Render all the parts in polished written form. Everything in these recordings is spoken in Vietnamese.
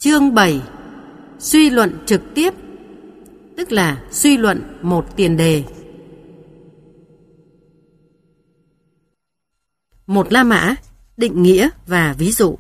Chương 7. Suy luận trực tiếp, tức là suy luận một tiền đề. Một La Mã, định nghĩa và ví dụ.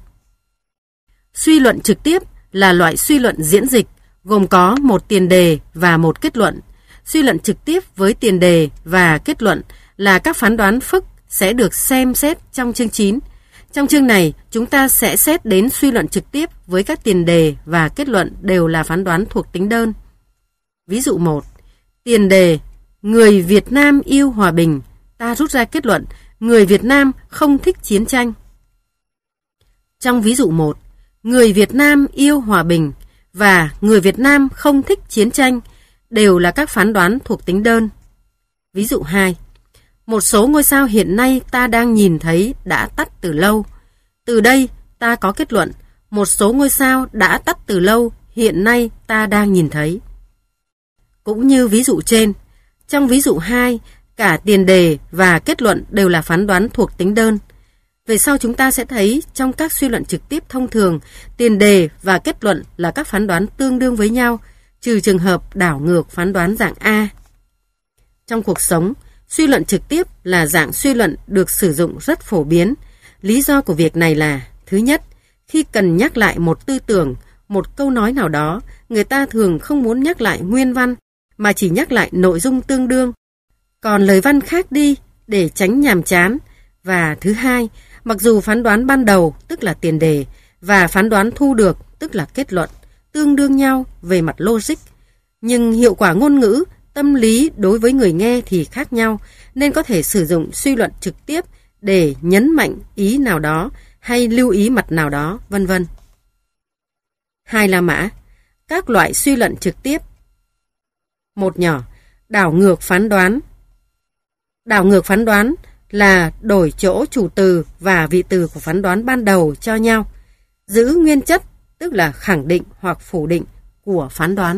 Suy luận trực tiếp là loại suy luận diễn dịch, gồm có một tiền đề và một kết luận. Suy luận trực tiếp với tiền đề và kết luận là các phán đoán phức sẽ được xem xét trong chương 9. Trong chương này, chúng ta sẽ xét đến suy luận trực tiếp với các tiền đề và kết luận đều là phán đoán thuộc tính đơn. Ví dụ 1. Tiền đề: người Việt Nam yêu hòa bình. Ta rút ra kết luận: người Việt Nam không thích chiến tranh. Trong ví dụ 1, người Việt Nam yêu hòa bình và người Việt Nam không thích chiến tranh đều là các phán đoán thuộc tính đơn. Ví dụ 2. Một số ngôi sao hiện nay ta đang nhìn thấy đã tắt từ lâu. Từ đây ta có kết luận: một số ngôi sao đã tắt từ lâu, hiện nay ta đang nhìn thấy. Cũng như ví dụ trên, trong ví dụ 2, cả tiền đề và kết luận đều là phán đoán thuộc tính đơn. Về sau chúng ta sẽ thấy trong các suy luận trực tiếp thông thường, tiền đề và kết luận là các phán đoán tương đương với nhau, trừ trường hợp đảo ngược phán đoán dạng A. Trong cuộc sống, suy luận trực tiếp là dạng suy luận được sử dụng rất phổ biến. Lý do của việc này là: thứ nhất, khi cần nhắc lại một tư tưởng, một câu nói nào đó, người ta thường không muốn nhắc lại nguyên văn, mà chỉ nhắc lại nội dung tương đương, còn lời văn khác đi để tránh nhàm chán. Và thứ hai, mặc dù phán đoán ban đầu, tức là tiền đề, và phán đoán thu được, tức là kết luận, tương đương nhau về mặt logic, nhưng hiệu quả ngôn ngữ, tâm lý đối với người nghe thì khác nhau, nên có thể sử dụng suy luận trực tiếp để nhấn mạnh ý nào đó hay lưu ý mặt nào đó, vân vân. 2 La Mã, các loại suy luận trực tiếp. Một nhỏ, đảo ngược phán đoán. Đảo ngược phán đoán là đổi chỗ chủ từ và vị từ của phán đoán ban đầu cho nhau, giữ nguyên chất, tức là khẳng định hoặc phủ định của phán đoán.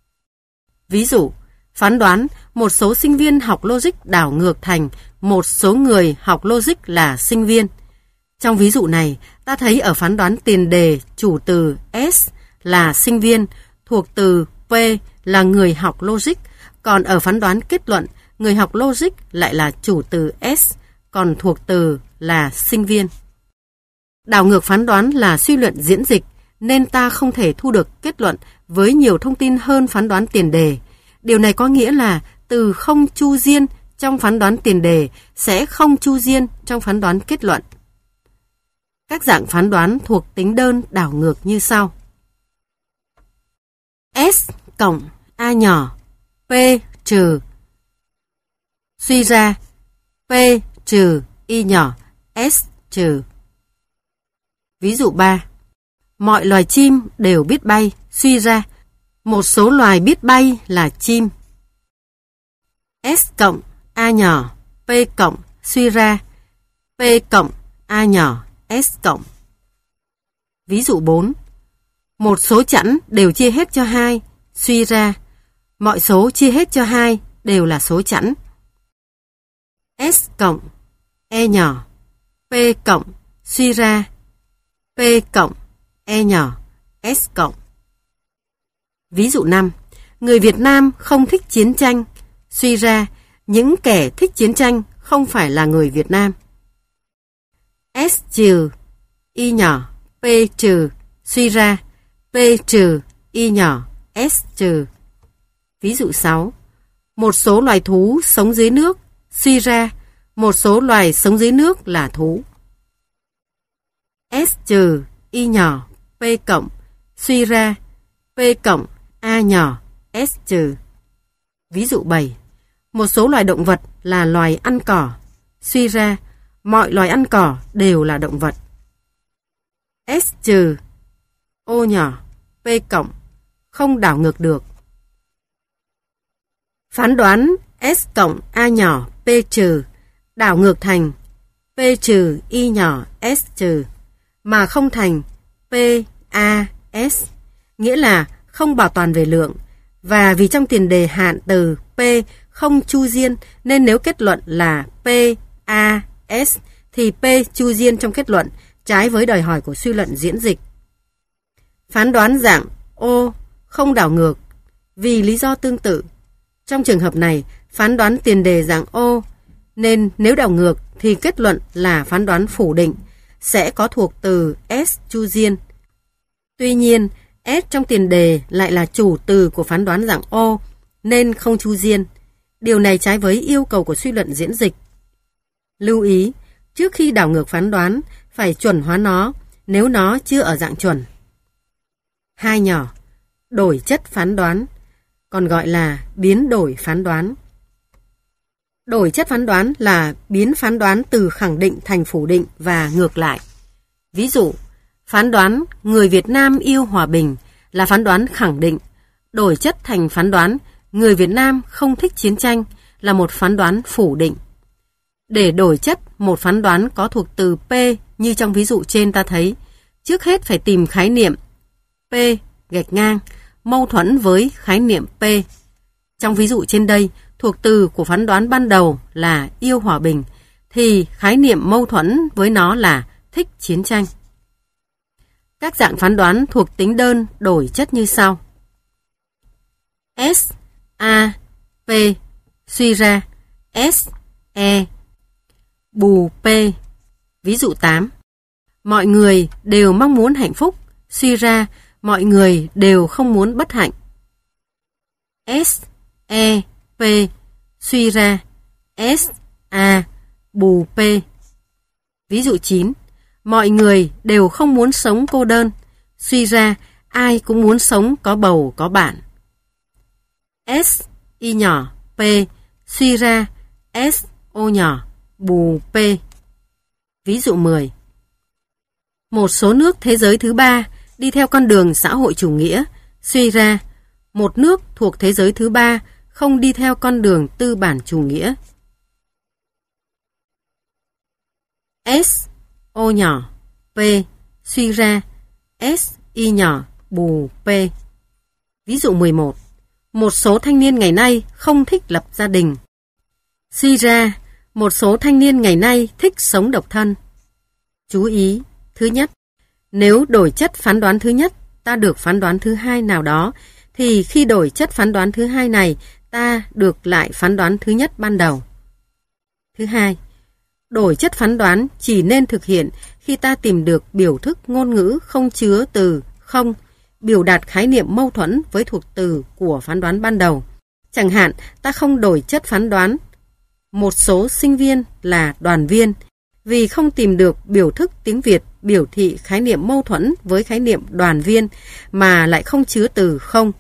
Ví dụ, phán đoán một số sinh viên học logic đảo ngược thành một số người học logic là sinh viên. Trong ví dụ này, ta thấy ở phán đoán tiền đề, chủ từ S là sinh viên, thuộc từ P là người học logic, còn ở phán đoán kết luận, người học logic lại là chủ từ S, còn thuộc từ là sinh viên. Đảo ngược phán đoán là suy luận diễn dịch, nên ta không thể thu được kết luận với nhiều thông tin hơn phán đoán tiền đề. Điều này có nghĩa là từ không chu diên trong phán đoán tiền đề sẽ không chu diên trong phán đoán kết luận. Các dạng phán đoán thuộc tính đơn đảo ngược như sau. S cộng A nhỏ, P trừ. Suy ra, P trừ Y nhỏ, S trừ. Ví dụ 3. Mọi loài chim đều biết bay, suy ra, một số loài biết bay là chim. S cộng A nhỏ, P cộng, suy ra, P cộng A nhỏ, S cộng. Ví dụ 4. Một số chẵn đều chia hết cho 2, suy ra, mọi số chia hết cho 2 đều là số chẵn. S cộng E nhỏ, P cộng, suy ra, P cộng E nhỏ, S cộng. Ví dụ 5. Người Việt Nam không thích chiến tranh, suy ra, những kẻ thích chiến tranh không phải là người Việt Nam. S trừ Y nhỏ, P trừ, suy ra, P trừ Y nhỏ, S trừ. Ví dụ 6. Một số loài thú sống dưới nước, suy ra, một số loài sống dưới nước là thú. S trừ Y nhỏ, P cộng, suy ra, P cộng A nhỏ, S trừ. Ví dụ 7. Một số loài động vật là loài ăn cỏ, suy ra, mọi loài ăn cỏ đều là động vật. S trừ O nhỏ, P cộng, không đảo ngược được. Phán đoán S cộng A nhỏ, P trừ đảo ngược thành P trừ Y nhỏ, S trừ, mà không thành P A S, nghĩa là không bảo toàn về lượng, và vì trong tiền đề hạn từ P không chu diên nên nếu kết luận là P A S thì P chu diên trong kết luận, trái với đòi hỏi của suy luận diễn dịch. Phán đoán dạng O không đảo ngược vì lý do tương tự. Trong trường hợp này, phán đoán tiền đề dạng O, nên nếu đảo ngược thì kết luận là phán đoán phủ định, sẽ có thuộc từ S chu diên. Tuy nhiên, S trong tiền đề lại là chủ từ của phán đoán dạng O, nên không chu diên. Điều này trái với yêu cầu của suy luận diễn dịch. Lưu ý, trước khi đảo ngược phán đoán, phải chuẩn hóa nó nếu nó chưa ở dạng chuẩn. 2 nhỏ, đổi chất phán đoán, còn gọi là biến đổi phán đoán. Đổi chất phán đoán là biến phán đoán từ khẳng định thành phủ định và ngược lại. Ví dụ, phán đoán người Việt Nam yêu hòa bình là phán đoán khẳng định, đổi chất thành phán đoán người Việt Nam không thích chiến tranh là một phán đoán phủ định. Để đổi chất một phán đoán có thuộc từ P như trong ví dụ trên ta thấy, trước hết phải tìm khái niệm P gạch ngang mâu thuẫn với khái niệm P. Trong ví dụ trên đây, thuộc từ của phán đoán ban đầu là yêu hòa bình, thì khái niệm mâu thuẫn với nó là thích chiến tranh. Các dạng phán đoán thuộc tính đơn đổi chất như sau. S, A, P, suy ra, S, E, bù P. Ví dụ 8. Mọi người đều mong muốn hạnh phúc, suy ra, mọi người đều không muốn bất hạnh. S, E, P, suy ra, S, A, bù P. Ví dụ 9. Mọi người đều không muốn sống cô đơn, suy ra, ai cũng muốn sống có bầu có bạn. S, Y nhỏ, P, suy ra, S, O nhỏ, bù P. Ví dụ 10. Một số nước thế giới thứ ba đi theo con đường xã hội chủ nghĩa, suy ra, một nước thuộc thế giới thứ ba không đi theo con đường tư bản chủ nghĩa. S, O nhỏ, P, suy ra, S, Y nhỏ, bù P. Ví dụ 11. Một số thanh niên ngày nay không thích lập gia đình. Suy ra, một số thanh niên ngày nay thích sống độc thân. Chú ý, thứ nhất, nếu đổi chất phán đoán thứ nhất, ta được phán đoán thứ hai nào đó, thì khi đổi chất phán đoán thứ hai này, ta được lại phán đoán thứ nhất ban đầu. Thứ hai, đổi chất phán đoán chỉ nên thực hiện khi ta tìm được biểu thức ngôn ngữ không chứa từ không, biểu đạt khái niệm mâu thuẫn với thuộc từ của phán đoán ban đầu. Chẳng hạn, ta không đổi chất phán đoán một số sinh viên là đoàn viên, vì không tìm được biểu thức tiếng Việt biểu thị khái niệm mâu thuẫn với khái niệm đoàn viên mà lại không chứa từ không.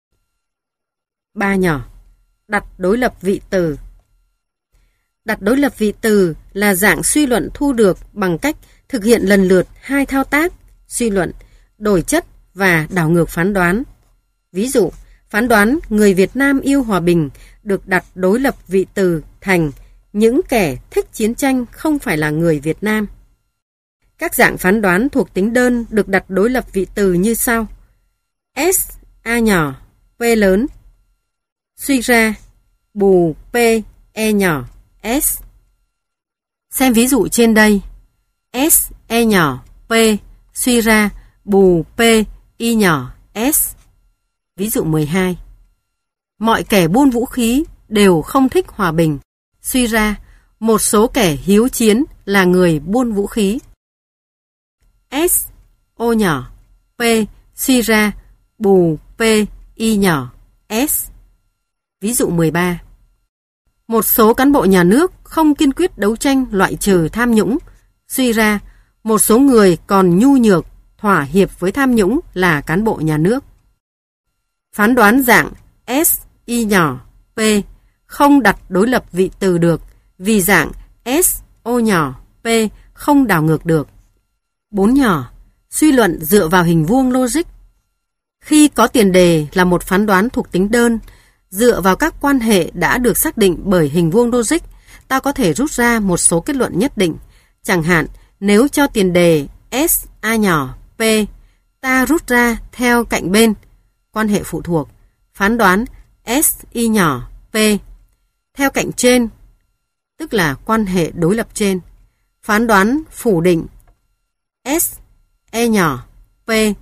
3 nhỏ, đặt đối lập vị từ. Đặt đối lập vị từ là dạng suy luận thu được bằng cách thực hiện lần lượt 2 thao tác, suy luận, đổi chất và đảo ngược phán đoán. Ví dụ, phán đoán người Việt Nam yêu hòa bình được đặt đối lập vị từ thành những kẻ thích chiến tranh không phải là người Việt Nam. Các dạng phán đoán thuộc tính đơn được đặt đối lập vị từ như sau. S, A nhỏ, P lớn. Suy ra, bù P, E nhỏ, S. Xem ví dụ trên đây. S, E nhỏ, P, suy ra, bù P, Y nhỏ, S. Ví dụ 12. Mọi kẻ buôn vũ khí đều không thích hòa bình. Suy ra, một số kẻ hiếu chiến là người buôn vũ khí. S, O nhỏ, P, suy ra, bù P, Y nhỏ, S. Ví dụ 13. Một số cán bộ nhà nước không kiên quyết đấu tranh loại trừ tham nhũng. Suy ra, một số người còn nhu nhược, thỏa hiệp với tham nhũng là cán bộ nhà nước. Phán đoán dạng S, Y nhỏ, P không đặt đối lập vị từ được vì dạng S, O nhỏ, P không đảo ngược được. 4 nhỏ, suy luận dựa vào hình vuông logic. Khi có tiền đề là một phán đoán thuộc tính đơn, dựa vào các quan hệ đã được xác định bởi hình vuông logic, ta có thể rút ra một số kết luận nhất định. Chẳng hạn, nếu cho tiền đề S, A nhỏ, P, ta rút ra theo cạnh bên, quan hệ phụ thuộc, phán đoán S, Y nhỏ, P, theo cạnh trên, tức là quan hệ đối lập trên, phán đoán phủ định S, E nhỏ, P,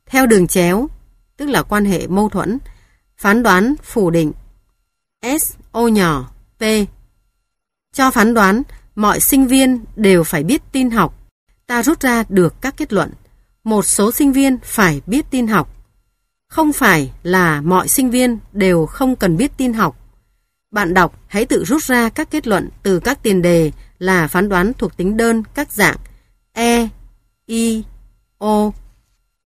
Theo đường chéo, tức là quan hệ mâu thuẫn, phán đoán phủ định. S ô nhỏ P. Cho phán đoán mọi sinh viên đều phải biết tin học, ta rút ra được các kết luận. Một số sinh viên phải biết tin học. Không phải là mọi sinh viên đều không cần biết tin học. Bạn đọc hãy tự rút ra các kết luận từ các tiền đề là phán đoán thuộc tính đơn các dạng E, I, O,